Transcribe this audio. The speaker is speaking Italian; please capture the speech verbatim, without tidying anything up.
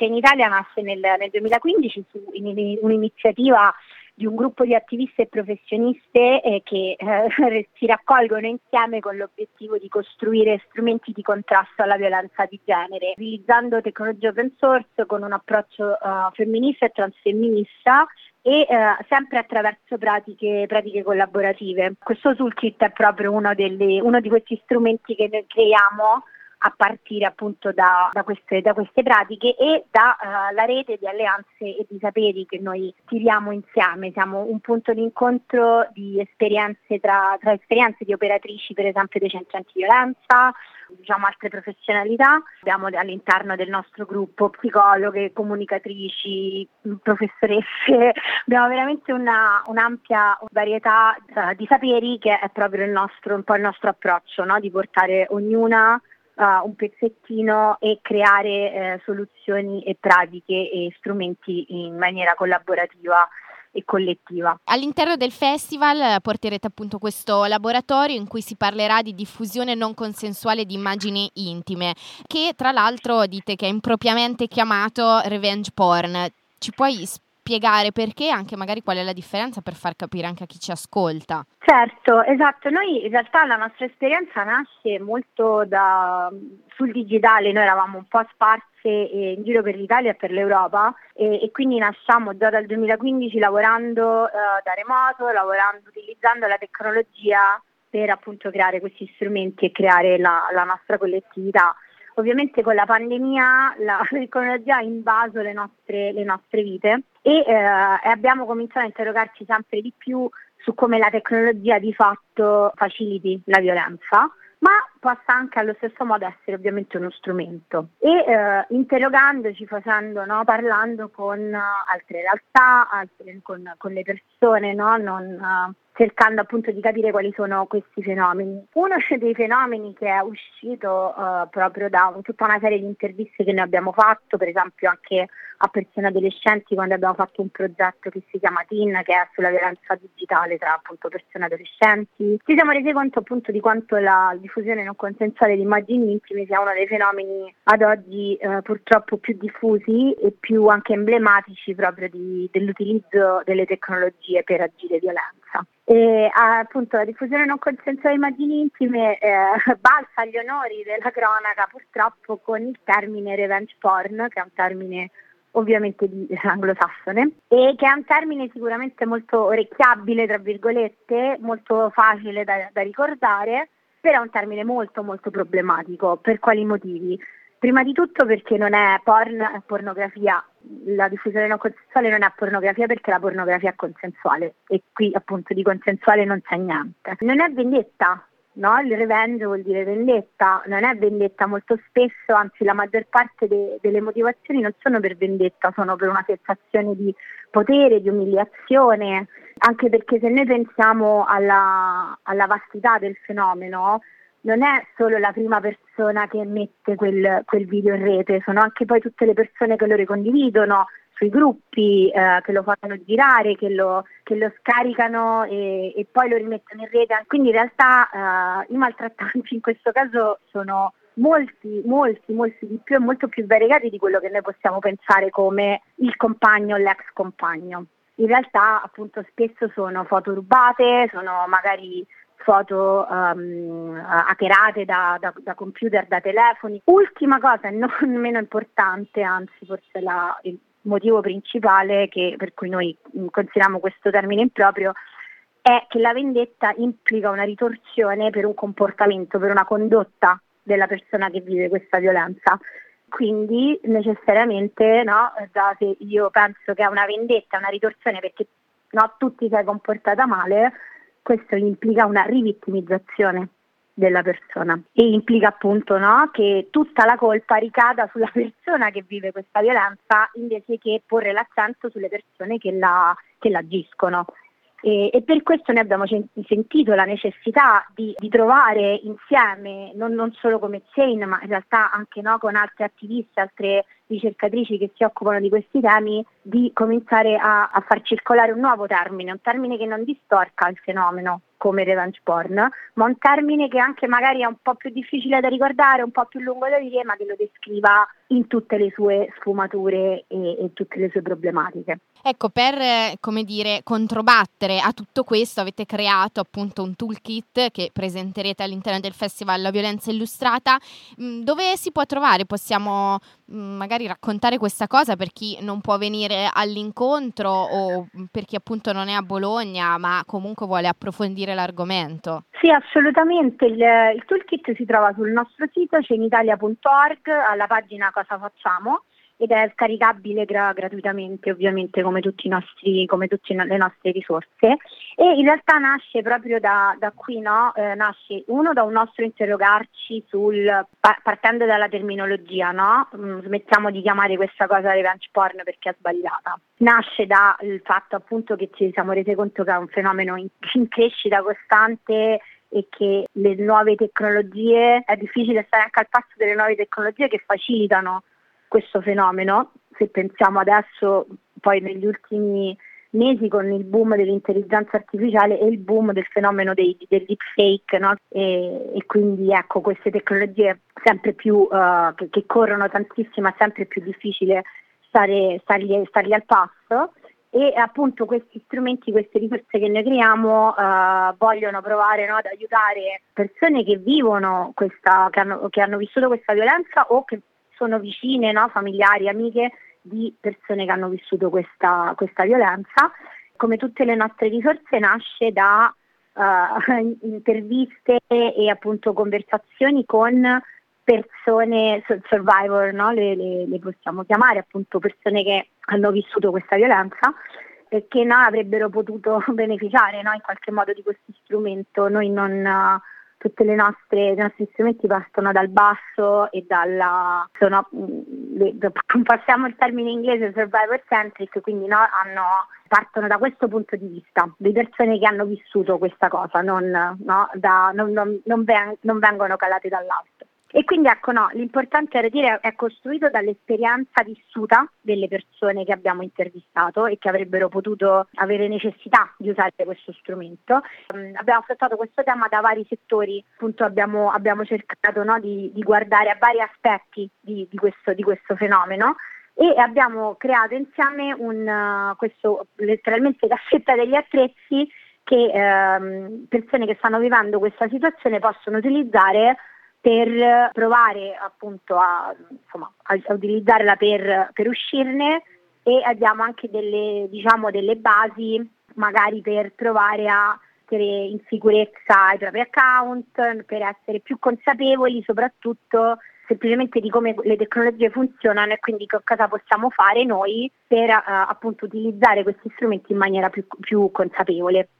che in Italia nasce nel, nel duemilaquindici su in, un'iniziativa di un gruppo di attiviste e professioniste eh, che eh, si raccolgono insieme con l'obiettivo di costruire strumenti di contrasto alla violenza di genere, utilizzando tecnologie open source con un approccio uh, femminista e transfemminista e eh, sempre attraverso pratiche, pratiche collaborative. Questo toolkit è proprio uno, delle, uno di questi strumenti che noi creiamo a partire appunto da, da, queste, da queste pratiche e dalla uh, rete di alleanze e di saperi che noi tiriamo insieme. Siamo un punto di incontro di esperienze tra, tra esperienze di operatrici, per esempio dei centri antiviolenza, diciamo altre professionalità. Abbiamo all'interno del nostro gruppo psicologhe, comunicatrici, professoresse, abbiamo veramente una, un'ampia varietà uh, di saperi che è proprio il nostro, un po' il nostro approccio, no? Di portare ognuna Uh, un pezzettino e creare eh, soluzioni e pratiche e strumenti in maniera collaborativa e collettiva. All'interno del festival porterete appunto questo laboratorio in cui si parlerà di diffusione non consensuale di immagini intime, che tra l'altro dite che è impropriamente chiamato revenge porn. Ci puoi spiegare perché, anche magari qual è la differenza per far capire anche a chi ci ascolta? Certo, esatto. Noi in realtà la nostra esperienza nasce molto da sul digitale. Noi eravamo un po' sparse eh, in giro per l'Italia e per l'Europa e, e quindi nasciamo già dal duemilaquindici lavorando eh, da remoto, lavorando utilizzando la tecnologia per appunto creare questi strumenti e creare la, la nostra collettività. Ovviamente con la pandemia la tecnologia ha invaso le nostre, le nostre vite e, eh, e abbiamo cominciato a interrogarci sempre di più su come la tecnologia di fatto faciliti la violenza, ma possa anche allo stesso modo essere ovviamente uno strumento. E eh, interrogandoci, facendo, no, parlando con uh, altre realtà, altre, con, con le persone, no, non, uh, cercando appunto di capire quali sono questi fenomeni. Uno dei fenomeni che è uscito uh, proprio da tutta una serie di interviste che noi abbiamo fatto, per esempio anche a persone adolescenti, quando abbiamo fatto un progetto che si chiama Teen, che è sulla violenza digitale tra appunto persone adolescenti, ci siamo resi conto appunto di quanto la diffusione non consensuale di immagini intime sia uno dei fenomeni ad oggi eh, purtroppo più diffusi e più anche emblematici proprio di, dell'utilizzo delle tecnologie per agire violenza. E appunto la diffusione non consensuale di immagini intime eh, balza agli onori della cronaca purtroppo con il termine revenge porn, che è un termine ovviamente di anglosassone e che è un termine sicuramente molto orecchiabile, tra virgolette, molto facile da, da ricordare, però è un termine molto molto problematico. Per quali motivi? Prima di tutto perché non è porn, è pornografia. La diffusione non consensuale non è pornografia perché la pornografia è consensuale e qui appunto di consensuale non c'è niente. Non è vendetta, no? Il revenge vuol dire vendetta, non è vendetta molto spesso, anzi la maggior parte de- delle motivazioni non sono per vendetta, sono per una sensazione di potere, di umiliazione, anche perché se noi pensiamo alla, alla vastità del fenomeno, non è solo la prima persona che mette quel, quel video in rete, sono anche poi tutte le persone che lo ricondividono sui gruppi, eh, che lo fanno girare, che lo, che lo scaricano e, e poi lo rimettono in rete. Quindi in realtà eh, i maltrattanti in questo caso sono molti, molti, molti di più e molto più variegati di quello che noi possiamo pensare come il compagno o l'ex compagno. In realtà appunto spesso sono foto rubate, sono magari foto um, hackerate da, da, da computer, da telefoni. Ultima cosa, non meno importante, anzi forse la, il motivo principale che, per cui noi consideriamo questo termine improprio, è che la vendetta implica una ritorsione per un comportamento, per una condotta della persona che vive questa violenza. Quindi necessariamente, no, da se io penso che è una vendetta, una ritorsione perché no, tu ti sei comportata male, questo implica una rivittimizzazione della persona e implica appunto, no, che tutta la colpa ricada sulla persona che vive questa violenza invece che porre l'accento sulle persone che la, che l'agiscono. E, e per questo noi abbiamo sentito la necessità di, di trovare insieme, non, non solo come Chain, ma in realtà anche, no, con altre attiviste, altre ricercatrici che si occupano di questi temi, di cominciare a, a far circolare un nuovo termine, un termine che non distorca il fenomeno come revenge porn, ma un termine che anche magari è un po' più difficile da ricordare, un po' più lungo da dire, ma che lo descriva in tutte le sue sfumature e, e tutte le sue problematiche. Ecco, per, come dire, controbattere a tutto questo avete creato appunto un toolkit che presenterete all'interno del Festival La Violenza Illustrata. Dove si può trovare? Possiamo magari raccontare questa cosa per chi non può venire all'incontro o per chi appunto non è a Bologna ma comunque vuole approfondire l'argomento? Sì, assolutamente. Il, il toolkit si trova sul nostro sito cenitalia punto org alla pagina Cosa Facciamo, ed è scaricabile gra- gratuitamente, ovviamente, come tutti i nostri, come tutte le nostre risorse. E in realtà nasce proprio da, da qui, no? Eh, nasce uno da un nostro interrogarci sul, pa- partendo dalla terminologia, no? Mm, smettiamo di chiamare questa cosa revenge porn perché è sbagliata. Nasce dal fatto appunto che ci siamo resi conto che è un fenomeno in, in crescita costante e che le nuove tecnologie, è difficile stare anche al passo delle nuove tecnologie che facilitano questo fenomeno. Se pensiamo adesso, poi negli ultimi mesi con il boom dell'intelligenza artificiale e il boom del fenomeno dei, del deepfake, no? e, e quindi ecco, queste tecnologie sempre più uh, che, che corrono tantissimo, è sempre più difficile stare, stargli, stargli al passo, e appunto questi strumenti, queste risorse che noi creiamo uh, vogliono provare, no, ad aiutare persone che vivono questa, che hanno, che hanno vissuto questa violenza o che sono vicine, no, familiari, amiche di persone che hanno vissuto questa, questa violenza. Come tutte le nostre risorse nasce da uh, interviste e appunto conversazioni con persone, survivor, no? le, le, le possiamo chiamare appunto persone che hanno vissuto questa violenza e che no, avrebbero potuto beneficiare, no, in qualche modo di questo strumento. Noi non... Uh, Tutte le nostre, i nostri strumenti partono dal basso e dalla, sono, le, passiamo il termine inglese survivor centric, quindi no, hanno, partono da questo punto di vista, di persone che hanno vissuto questa cosa, non, no, da, non, non, non, ven, non vengono calate dall'alto. E quindi ecco, no, l'importante era dire è costruito dall'esperienza vissuta delle persone che abbiamo intervistato e che avrebbero potuto avere necessità di usare questo strumento. Um, abbiamo affrontato questo tema da vari settori, appunto abbiamo, abbiamo cercato, no, di, di guardare a vari aspetti di, di, questo, di questo fenomeno, e abbiamo creato insieme un, uh, questo letteralmente cassetta degli attrezzi che um, persone che stanno vivendo questa situazione possono utilizzare per provare appunto a, insomma, a, a utilizzarla per, per uscirne, e abbiamo anche delle, diciamo, delle basi magari per provare a mettere in sicurezza i propri account, per essere più consapevoli soprattutto semplicemente di come le tecnologie funzionano e quindi cosa possiamo fare noi per uh, appunto utilizzare questi strumenti in maniera più, più consapevole.